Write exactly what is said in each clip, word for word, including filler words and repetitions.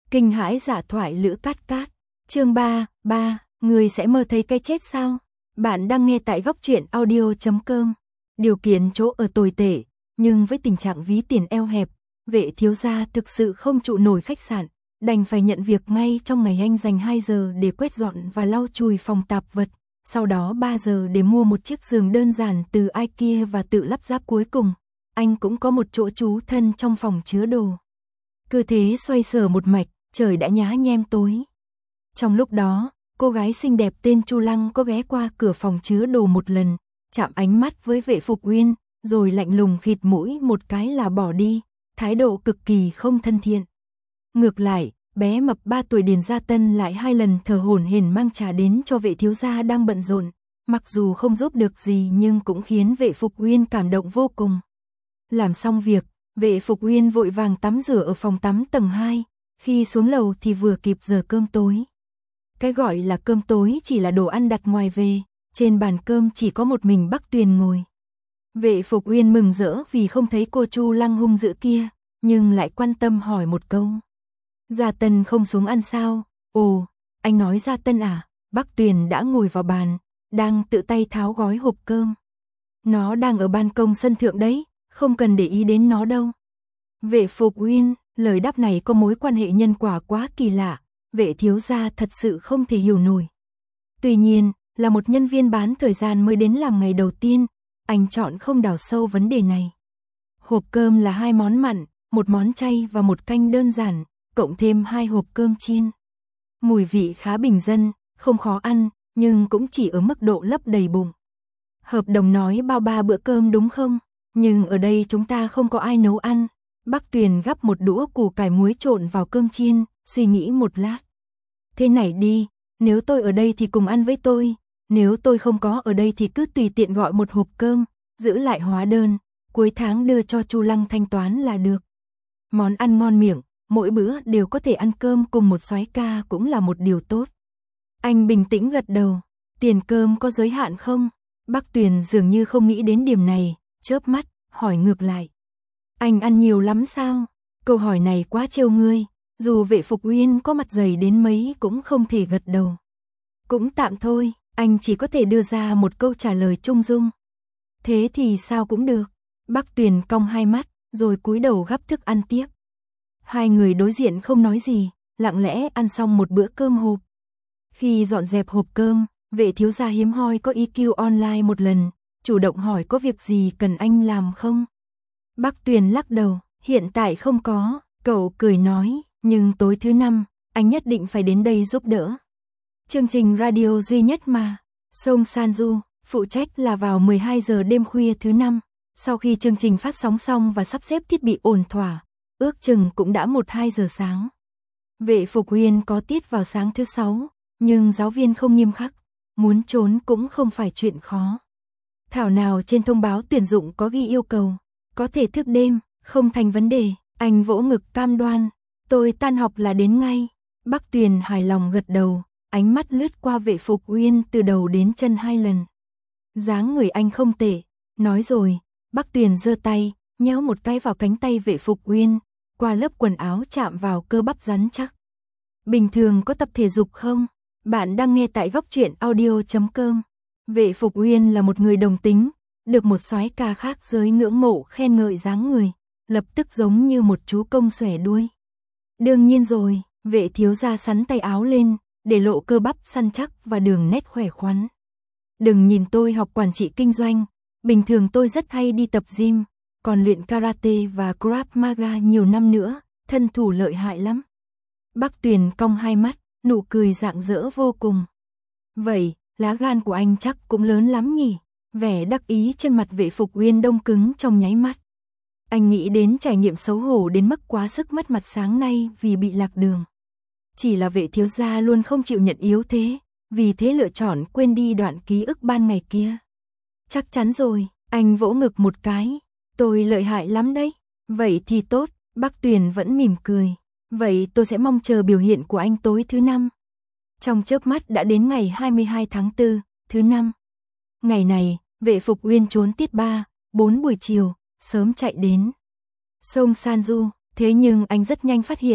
Kinh hãi giả thoại Lữ Cát Cát. Chương ba, ba, người sẽ mơ thấy cái chết sao? Bạn đang nghe tại góc truyện audio chấm com. Điều kiện chỗ ở tồi tệ, nhưng với tình trạng ví tiền eo hẹp, Vệ thiếu gia thực sự không trụ nổi khách sạn, đành phải nhận việc ngay trong ngày. Anh dành hai giờ để quét dọn và lau chùi phòng tạp vật, sau đó ba giờ để mua một chiếc giường đơn giản từ IKEA và tự lắp ráp. Cuối cùng, anh cũng có một chỗ trú thân trong phòng chứa đồ. Cứ thế xoay sở một mạch, trời đã nhá nhem tối. Trong lúc đó, cô gái xinh đẹp tên Chu Lăng có ghé qua cửa phòng chứa đồ một lần, chạm ánh mắt với Vệ Phục Uyên, rồi lạnh lùng khịt mũi một cái là bỏ đi, thái độ cực kỳ không thân thiện. Ngược lại, bé mập ba tuổi Điền Gia Tân lại hai lần thở hổn hển mang trà đến cho Vệ thiếu gia đang bận rộn, mặc dù không giúp được gì nhưng cũng khiến Vệ Phục Uyên cảm động vô cùng. Làm xong việc, Vệ Phục Uyên vội vàng tắm rửa ở phòng tắm tầng hai, khi xuống lầu thì vừa kịp giờ cơm tối. Cái gọi là cơm tối chỉ là đồ ăn đặt ngoài về, trên bàn cơm chỉ có một mình Bắc Tuyền ngồi. Vệ Phục Uyên mừng rỡ vì không thấy cô Chu Lăng hung dữ kia, nhưng lại quan tâm hỏi một câu. Gia Tân không xuống ăn sao? Ồ, anh nói Gia Tân à? Bắc Tuyền đã ngồi vào bàn, đang tự tay tháo gói hộp cơm. Nó đang ở ban công sân thượng đấy, không cần để ý đến nó đâu. Vệ Phục Uyên, lời đáp này có mối quan hệ nhân quả quá kỳ lạ, Vệ thiếu gia thật sự không thể hiểu nổi. Tuy nhiên, là một nhân viên bán thời gian mới đến làm ngày đầu tiên, anh chọn không đào sâu vấn đề này. Hộp cơm là hai món mặn, một món chay và một canh đơn giản, cộng thêm hai hộp cơm chiên. Mùi vị khá bình dân, không khó ăn, nhưng cũng chỉ ở mức độ lấp đầy bụng. Hợp đồng nói bao ba bữa cơm đúng không? Nhưng ở đây chúng ta không có ai nấu ăn. Bắc Tuyền gắp một đũa củ cải muối trộn vào cơm chiên, suy nghĩ một lát. Thế này đi, nếu tôi ở đây thì cùng ăn với tôi, nếu tôi không có ở đây thì cứ tùy tiện gọi một hộp cơm, giữ lại hóa đơn, cuối tháng đưa cho Chu Lăng thanh toán là được. Món ăn ngon miệng, mỗi bữa đều có thể ăn cơm cùng một soái ca cũng là một điều tốt. Anh bình tĩnh gật đầu, tiền cơm có giới hạn không? Bắc Tuyền dường như không nghĩ đến điểm này, chớp mắt, hỏi ngược lại. Anh ăn nhiều lắm sao? Câu hỏi này quá trêu ngươi, dù Vệ Phục Uyên có mặt dày đến mấy cũng không thể gật đầu. Cũng tạm thôi, anh chỉ có thể đưa ra một câu trả lời trung dung. Thế thì sao cũng được. Bắc Tuyền cong hai mắt, rồi cúi đầu gắp thức ăn tiếp. Hai người đối diện không nói gì, lặng lẽ ăn xong một bữa cơm hộp. Khi dọn dẹp hộp cơm, Vệ thiếu gia hiếm hoi có i kiu online một lần, chủ động hỏi có việc gì cần anh làm không? Bắc Tuyền lắc đầu, hiện tại không có, cậu cười nói, nhưng tối thứ năm, anh nhất định phải đến đây giúp đỡ. Chương trình radio duy nhất mà, Song Sanju, phụ trách là vào mười hai giờ đêm khuya thứ năm, sau khi chương trình phát sóng xong và sắp xếp thiết bị ổn thỏa, ước chừng cũng đã một hai giờ sáng. Vệ Phục Uyên có tiết vào sáng thứ sáu, nhưng giáo viên không nghiêm khắc, muốn trốn cũng không phải chuyện khó. Thảo nào trên thông báo tuyển dụng có ghi yêu cầu, có thể thức đêm, không thành vấn đề, anh vỗ ngực cam đoan, tôi tan học là đến ngay. Bắc Tuyền hài lòng gật đầu, ánh mắt lướt qua Vệ Phục Uyên từ đầu đến chân hai lần. Dáng người anh không tệ, nói rồi, Bắc Tuyền giơ tay, nhéo một cái vào cánh tay Vệ Phục Uyên, qua lớp quần áo chạm vào cơ bắp rắn chắc. Bình thường có tập thể dục không? Bạn đang nghe tại góc truyện audio chấm com. Vệ Phục Uyên là một người đồng tính, được một soái ca khác giới ngưỡng mộ khen ngợi dáng người, lập tức giống như một chú công xòe đuôi. Đương nhiên rồi, Vệ thiếu gia sắn tay áo lên, để lộ cơ bắp săn chắc và đường nét khỏe khoắn. Đừng nhìn tôi học quản trị kinh doanh, bình thường tôi rất hay đi tập gym, còn luyện karate và Krav Maga nhiều năm nữa, thân thủ lợi hại lắm. Bắc Tuyền cong hai mắt, nụ cười rạng rỡ vô cùng. Vậy, lá gan của anh chắc cũng lớn lắm nhỉ? Vẻ đắc ý trên mặt Vệ Phục Uyên đông cứng trong nháy mắt. Anh nghĩ đến trải nghiệm xấu hổ đến mức quá sức mất mặt sáng nay vì bị lạc đường. Chỉ là Vệ thiếu gia luôn không chịu nhận yếu thế, vì thế lựa chọn quên đi đoạn ký ức ban ngày kia. Chắc chắn rồi, anh vỗ ngực một cái, tôi lợi hại lắm đấy. Vậy thì tốt, Bắc Tuyền vẫn mỉm cười. Vậy tôi sẽ mong chờ biểu hiện của anh tối thứ năm. Trong chớp mắt đã đến ngày hai mươi hai tháng tư, thứ năm. Ngày này, Vệ Phục Uyên trốn tiết ba, bốn buổi chiều, sớm chạy đến Song Sanju, thế nhưng anh rất nhanh phát hiện,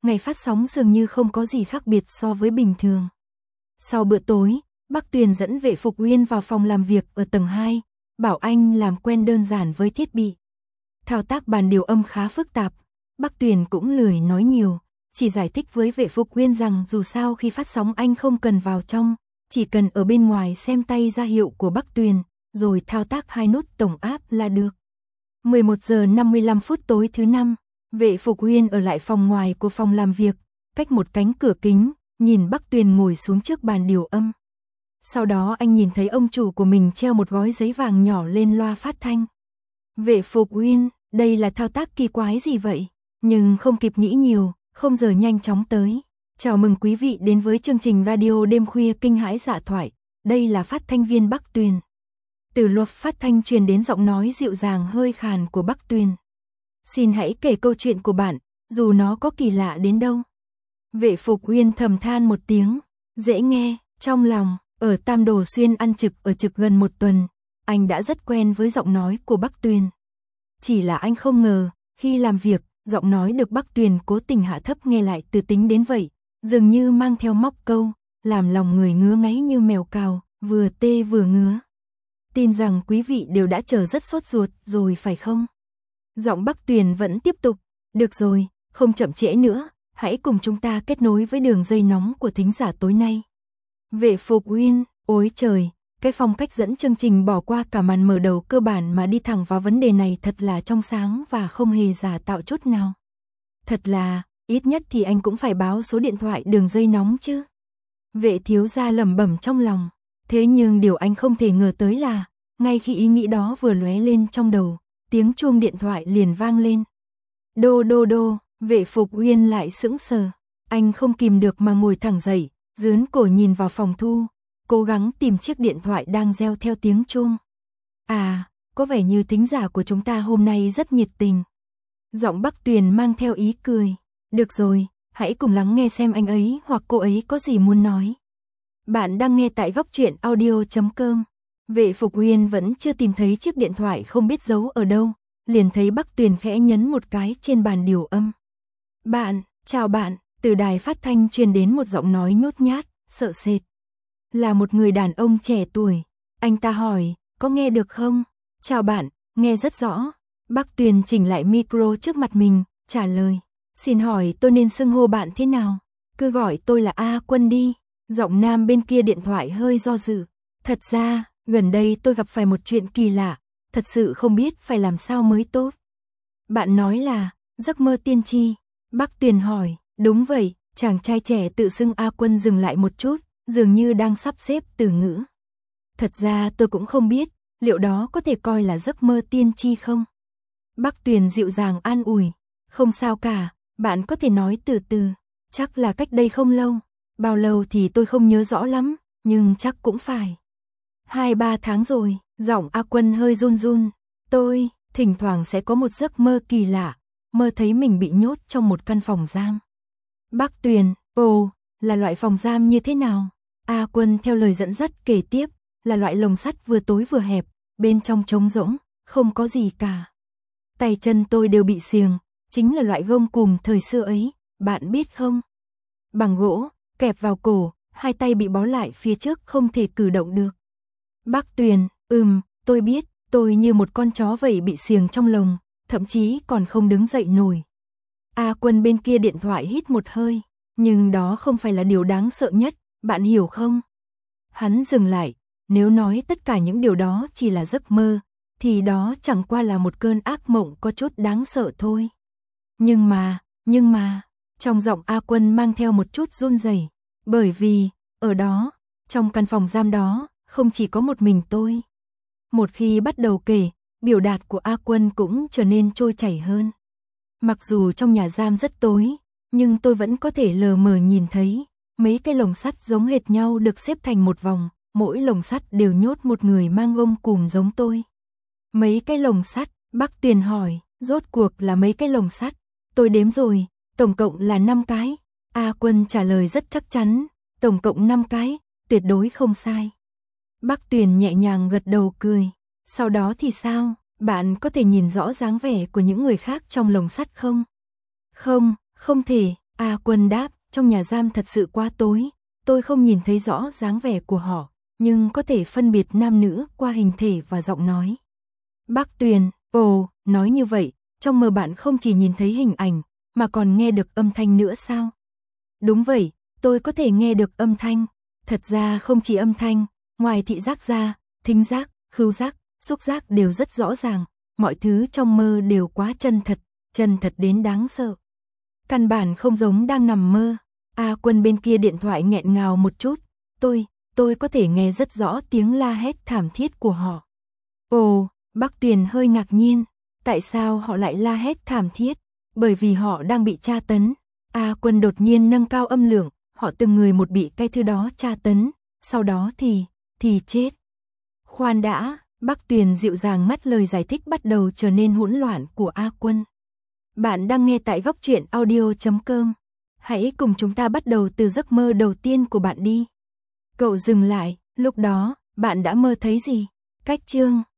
ngày phát sóng dường như không có gì khác biệt so với bình thường. Sau bữa tối, Bắc Tuyền dẫn Vệ Phục Uyên vào phòng làm việc ở tầng hai, bảo anh làm quen đơn giản với thiết bị. Thao tác bàn điều âm khá phức tạp, Bắc Tuyền cũng lười nói nhiều, chỉ giải thích với Vệ Phục Uyên rằng dù sao khi phát sóng anh không cần vào trong, chỉ cần ở bên ngoài xem tay ra hiệu của Bắc Tuyền, rồi thao tác hai nút tổng áp là được. mười một giờ năm mươi lăm phút tối thứ năm, Vệ Phục Uyên ở lại phòng ngoài của phòng làm việc, cách một cánh cửa kính, nhìn Bắc Tuyền ngồi xuống trước bàn điều âm. Sau đó anh nhìn thấy ông chủ của mình treo một gói giấy vàng nhỏ lên loa phát thanh. Vệ Phục Uyên, đây là thao tác kỳ quái gì vậy? Nhưng không kịp nghĩ nhiều, không giờ nhanh chóng tới. Chào mừng quý vị đến với chương trình radio đêm khuya kinh hãi dạ thoại. Đây là phát thanh viên Bắc Tuyền. Từ loa phát thanh truyền đến giọng nói dịu dàng hơi khàn của Bắc Tuyền. Xin hãy kể câu chuyện của bạn, dù nó có kỳ lạ đến đâu. Vệ Phục Uyên thầm than một tiếng, dễ nghe, trong lòng. Ở Tam Đồ Xuyên ăn trực ở trực gần một tuần, anh đã rất quen với giọng nói của Bắc Tuyền. Chỉ là anh không ngờ, khi làm việc, giọng nói được Bắc Tuyền cố tình hạ thấp nghe lại từ tính đến vậy, dường như mang theo móc câu, làm lòng người ngứa ngáy như mèo cào, vừa tê vừa ngứa. Tin rằng quý vị đều đã chờ rất sốt ruột rồi phải không? Giọng Bắc Tuyền vẫn tiếp tục, được rồi, không chậm trễ nữa, hãy cùng chúng ta kết nối với đường dây nóng của thính giả tối nay. Vệ Phục Uyên, ôi trời, cái phong cách dẫn chương trình bỏ qua cả màn mở đầu cơ bản mà đi thẳng vào vấn đề này thật là trong sáng và không hề giả tạo chút nào. Thật là, ít nhất thì anh cũng phải báo số điện thoại đường dây nóng chứ. Vệ thiếu gia lẩm bẩm trong lòng, thế nhưng điều anh không thể ngờ tới là, ngay khi ý nghĩ đó vừa lóe lên trong đầu, tiếng chuông điện thoại liền vang lên. Đô đô đô, Vệ Phục Uyên lại sững sờ, anh không kìm được mà ngồi thẳng dậy. Dướn cổ nhìn vào phòng thu, cố gắng tìm chiếc điện thoại đang reo theo tiếng chuông. À, có vẻ như thính giả của chúng ta hôm nay rất nhiệt tình. Giọng Bắc Tuyền mang theo ý cười. Được rồi, hãy cùng lắng nghe xem anh ấy hoặc cô ấy có gì muốn nói. Bạn đang nghe tại góc truyện audio chấm com. Vệ Phục Uyên vẫn chưa tìm thấy chiếc điện thoại không biết giấu ở đâu, liền thấy Bắc Tuyền khẽ nhấn một cái trên bàn điều âm. Bạn, chào bạn. Từ đài phát thanh truyền đến một giọng nói nhút nhát, sợ sệt. Là một người đàn ông trẻ tuổi. Anh ta hỏi, có nghe được không? Chào bạn, nghe rất rõ. Bắc Tuyền chỉnh lại micro trước mặt mình, trả lời. Xin hỏi tôi nên xưng hô bạn thế nào? Cứ gọi tôi là A Quân đi. Giọng nam bên kia điện thoại hơi do dự. Thật ra, gần đây tôi gặp phải một chuyện kỳ lạ. Thật sự không biết phải làm sao mới tốt. Bạn nói là, giấc mơ tiên tri. Bắc Tuyền hỏi. Đúng vậy, chàng trai trẻ tự xưng A Quân dừng lại một chút, dường như đang sắp xếp từ ngữ. Thật ra tôi cũng không biết, liệu đó có thể coi là giấc mơ tiên tri không? Bắc Tuyền dịu dàng an ủi, không sao cả, bạn có thể nói từ từ, chắc là cách đây không lâu, bao lâu thì tôi không nhớ rõ lắm, nhưng chắc cũng phải. Hai ba tháng rồi, giọng A Quân hơi run run, tôi, thỉnh thoảng sẽ có một giấc mơ kỳ lạ, mơ thấy mình bị nhốt trong một căn phòng giam. Bắc Tuyền, ồ, là loại phòng giam như thế nào? A Quân theo lời dẫn dắt kể tiếp, là loại lồng sắt vừa tối vừa hẹp, bên trong trống rỗng, không có gì cả. Tay chân tôi đều bị xiềng, chính là loại gông cùm thời xưa ấy, bạn biết không? Bằng gỗ, kẹp vào cổ, hai tay bị bó lại phía trước không thể cử động được. Bắc Tuyền, ừm, tôi biết, tôi như một con chó vậy bị xiềng trong lồng, thậm chí còn không đứng dậy nổi. A Quân bên kia điện thoại hít một hơi, nhưng đó không phải là điều đáng sợ nhất, bạn hiểu không? Hắn dừng lại, nếu nói tất cả những điều đó chỉ là giấc mơ, thì đó chẳng qua là một cơn ác mộng có chút đáng sợ thôi. Nhưng mà, nhưng mà, trong giọng A Quân mang theo một chút run rẩy, bởi vì, ở đó, trong căn phòng giam đó, không chỉ có một mình tôi. Một khi bắt đầu kể, biểu đạt của A Quân cũng trở nên trôi chảy hơn. Mặc dù trong nhà giam rất tối, nhưng tôi vẫn có thể lờ mờ nhìn thấy, mấy cái lồng sắt giống hệt nhau được xếp thành một vòng, mỗi lồng sắt đều nhốt một người mang gông cùm giống tôi. Mấy cái lồng sắt, Bắc Tuyền hỏi, rốt cuộc là mấy cái lồng sắt? Tôi đếm rồi, tổng cộng là năm cái. A Quân trả lời rất chắc chắn, tổng cộng năm cái, tuyệt đối không sai. Bắc Tuyền nhẹ nhàng gật đầu cười, sau đó thì sao? Bạn có thể nhìn rõ dáng vẻ của những người khác trong lồng sắt không? Không, không thể, A Quân đáp, trong nhà giam thật sự quá tối, tôi không nhìn thấy rõ dáng vẻ của họ, nhưng có thể phân biệt nam nữ qua hình thể và giọng nói. Bác Tuyền, ồ, nói như vậy, trong mơ bạn không chỉ nhìn thấy hình ảnh, mà còn nghe được âm thanh nữa sao? Đúng vậy, tôi có thể nghe được âm thanh. Thật ra không chỉ âm thanh, ngoài thị giác ra, thính giác, khứu giác, xúc giác đều rất rõ ràng. Mọi thứ trong mơ đều quá chân thật, chân thật đến đáng sợ. Căn bản không giống đang nằm mơ. A Quân bên kia điện thoại nghẹn ngào một chút. Tôi, tôi có thể nghe rất rõ tiếng la hét thảm thiết của họ. Ồ, Bác Tuyền hơi ngạc nhiên. Tại sao họ lại la hét thảm thiết? Bởi vì họ đang bị tra tấn. A Quân đột nhiên nâng cao âm lượng. Họ từng người một bị cái thứ đó tra tấn. Sau đó thì, thì chết. Khoan đã, Bác Tuyền dịu dàng ngắt lời giải thích bắt đầu trở nên hỗn loạn của A Quân. Bạn đang nghe tại góc truyện audio chấm com. Hãy cùng chúng ta bắt đầu từ giấc mơ đầu tiên của bạn đi. Cậu dừng lại, lúc đó, bạn đã mơ thấy gì? Cách chương